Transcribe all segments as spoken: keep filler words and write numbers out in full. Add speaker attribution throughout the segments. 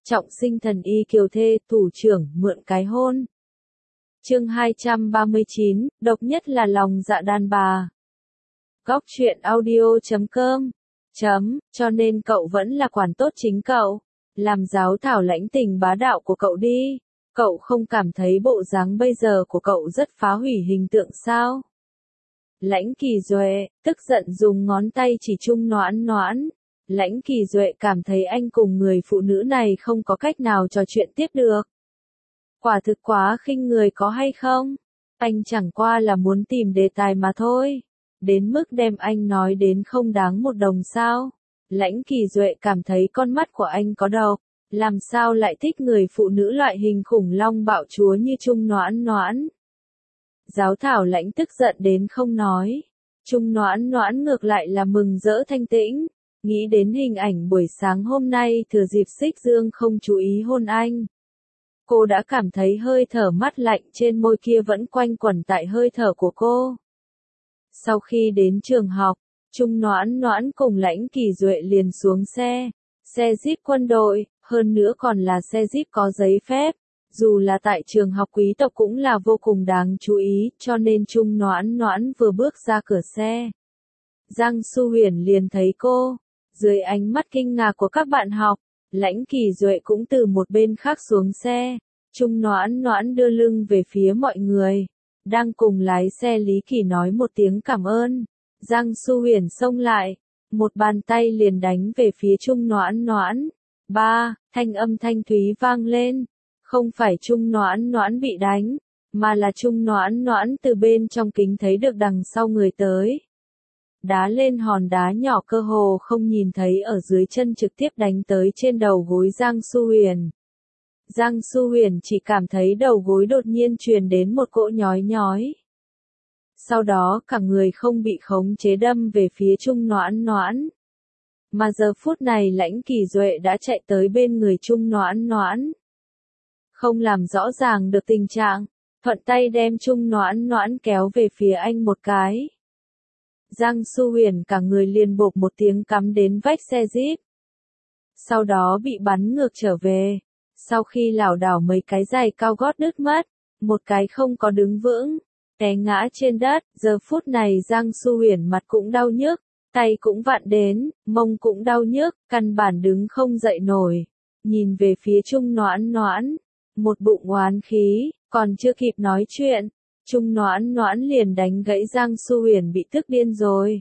Speaker 1: Trọng sinh thần y kiều thê, thủ trưởng, mượn cái hôn. Chương hai trăm ba mươi chín, độc nhất là lòng dạ đàn bà. Góc truyện audio chấm com. Chấm, cho nên cậu vẫn là quản tốt chính cậu. Làm giáo thảo lãnh tình bá đạo của cậu đi. Cậu không cảm thấy bộ dáng bây giờ của cậu rất phá hủy hình tượng sao? Lãnh Kỳ Duệ, tức giận dùng ngón tay chỉ Trung Noãn Noãn. Lãnh Kỳ Duệ cảm thấy anh cùng người phụ nữ này không có cách nào trò chuyện tiếp được. Quả thực quá khinh người có hay không? Anh chẳng qua là muốn tìm đề tài mà thôi. Đến mức đem anh nói đến không đáng một đồng sao. Lãnh Kỳ Duệ cảm thấy con mắt của anh có độc. Làm sao lại thích người phụ nữ loại hình khủng long bạo chúa như Trung Noãn Noãn. Giáo thảo lãnh tức giận đến không nói. Trung Noãn Noãn ngược lại là mừng rỡ thanh tĩnh. Nghĩ đến hình ảnh buổi sáng hôm nay thừa dịp Xích Dương không chú ý hôn anh. Cô đã cảm thấy hơi thở mát lạnh trên môi kia vẫn quanh quẩn tại hơi thở của cô. Sau khi đến trường học, Trung Noãn Noãn cùng Lãnh Kỳ Duệ liền xuống xe. Xe Jeep quân đội, hơn nữa còn là xe Jeep có giấy phép. Dù là tại trường học quý tộc cũng là vô cùng đáng chú ý, cho nên Trung Noãn Noãn vừa bước ra cửa xe. Giang Su Huyền liền thấy cô. Dưới ánh mắt kinh ngạc của các bạn học, Lãnh Kỳ Duệ cũng từ một bên khác xuống xe. Trung Noãn Noãn đưa lưng về phía mọi người. Đang cùng lái xe Lý Kỳ nói một tiếng cảm ơn. Giang Su Huyền xông lại. Một bàn tay liền đánh về phía Trung Noãn Noãn. Ba, thanh âm thanh thúy vang lên. Không phải Trung Noãn Noãn bị đánh, mà là Trung Noãn Noãn từ bên trong kính thấy được đằng sau người tới. Đá lên hòn đá nhỏ cơ hồ không nhìn thấy ở dưới chân trực tiếp đánh tới trên đầu gối Giang Su Huyền. Giang Su Huyền chỉ cảm thấy đầu gối đột nhiên truyền đến một cỗ nhói nhói. Sau đó cả người không bị khống chế đâm về phía Trung Noãn Noãn. Mà giờ phút này Lãnh Kỳ Duệ đã chạy tới bên người Trung Noãn Noãn. Không làm rõ ràng được tình trạng, thuận tay đem Trung Noãn Noãn kéo về phía anh một cái. Giang Su Huyền cả người liền bộp một tiếng cắm đến vách xe Jeep. Sau đó bị bắn ngược trở về. Sau khi lảo đảo mấy cái giày cao gót đứt mất, một cái không có đứng vững, té ngã trên đất. Giờ phút này Giang Su Huyền mặt cũng đau nhức, tay cũng vặn đến, mông cũng đau nhức, căn bản đứng không dậy nổi. Nhìn về phía Trung Noãn Noãn, một bụng oán khí, còn chưa kịp nói chuyện. Trung Noãn Noãn liền đánh gãy Giang Su Huyền bị tức điên rồi.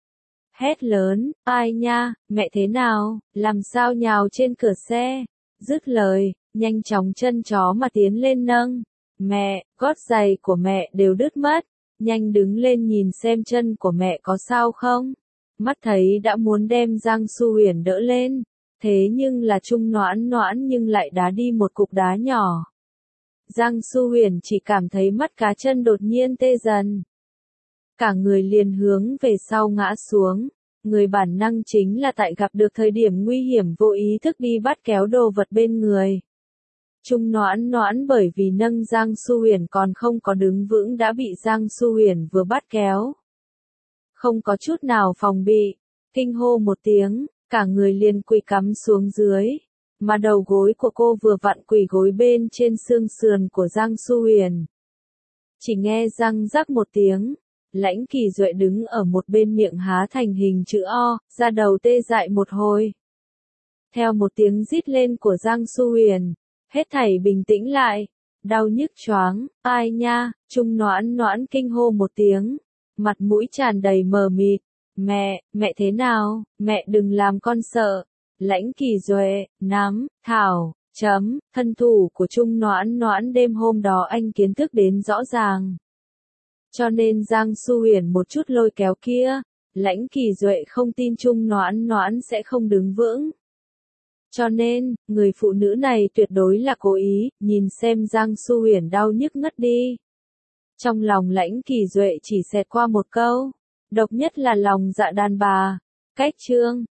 Speaker 1: Hét lớn, ai nha, mẹ thế nào, làm sao nhào trên cửa xe. Dứt lời, nhanh chóng chân chó mà tiến lên nâng. Mẹ, gót giày của mẹ đều đứt mất. Nhanh đứng lên nhìn xem chân của mẹ có sao không. Mắt thấy đã muốn đem Giang Su Huyền đỡ lên. Thế nhưng là Trung Noãn Noãn nhưng lại đá đi một cục đá nhỏ. Giang Su Huyền chỉ cảm thấy mắt cá chân đột nhiên tê dần. Cả người liền hướng về sau ngã xuống. Người bản năng chính là tại gặp được thời điểm nguy hiểm vô ý thức đi bắt kéo đồ vật bên người. Trung Noãn Noãn bởi vì nâng Giang Su Huyền còn không có đứng vững đã bị Giang Su Huyền vừa bắt kéo. Không có chút nào phòng bị, kinh hô một tiếng, cả người liền quỳ cắm xuống dưới. Mà đầu gối của cô vừa vặn quỳ gối bên trên xương sườn của Giang Su Huyền. Chỉ nghe răng rắc một tiếng, Lãnh Kỳ Duệ đứng ở một bên miệng há thành hình chữ O, da đầu tê dại một hồi. Theo một tiếng rít lên của Giang Su Huyền, hết thảy bình tĩnh lại, đau nhức choáng, ai nha, Trung Noãn Noãn kinh hô một tiếng, mặt mũi tràn đầy mờ mịt, mẹ, mẹ thế nào, mẹ đừng làm con sợ. Lãnh Kỳ Duệ, nắm, thảo, chấm, thân thủ của Trung Noãn Noãn đêm hôm đó anh kiến thức đến rõ ràng. Cho nên Giang Su Huyền một chút lôi kéo kia, Lãnh Kỳ Duệ không tin Trung Noãn Noãn sẽ không đứng vững. Cho nên, người phụ nữ này tuyệt đối là cố ý, nhìn xem Giang Su Huyền đau nhức ngất đi. Trong lòng Lãnh Kỳ Duệ chỉ xẹt qua một câu, độc nhất là lòng dạ đàn bà. Cách chương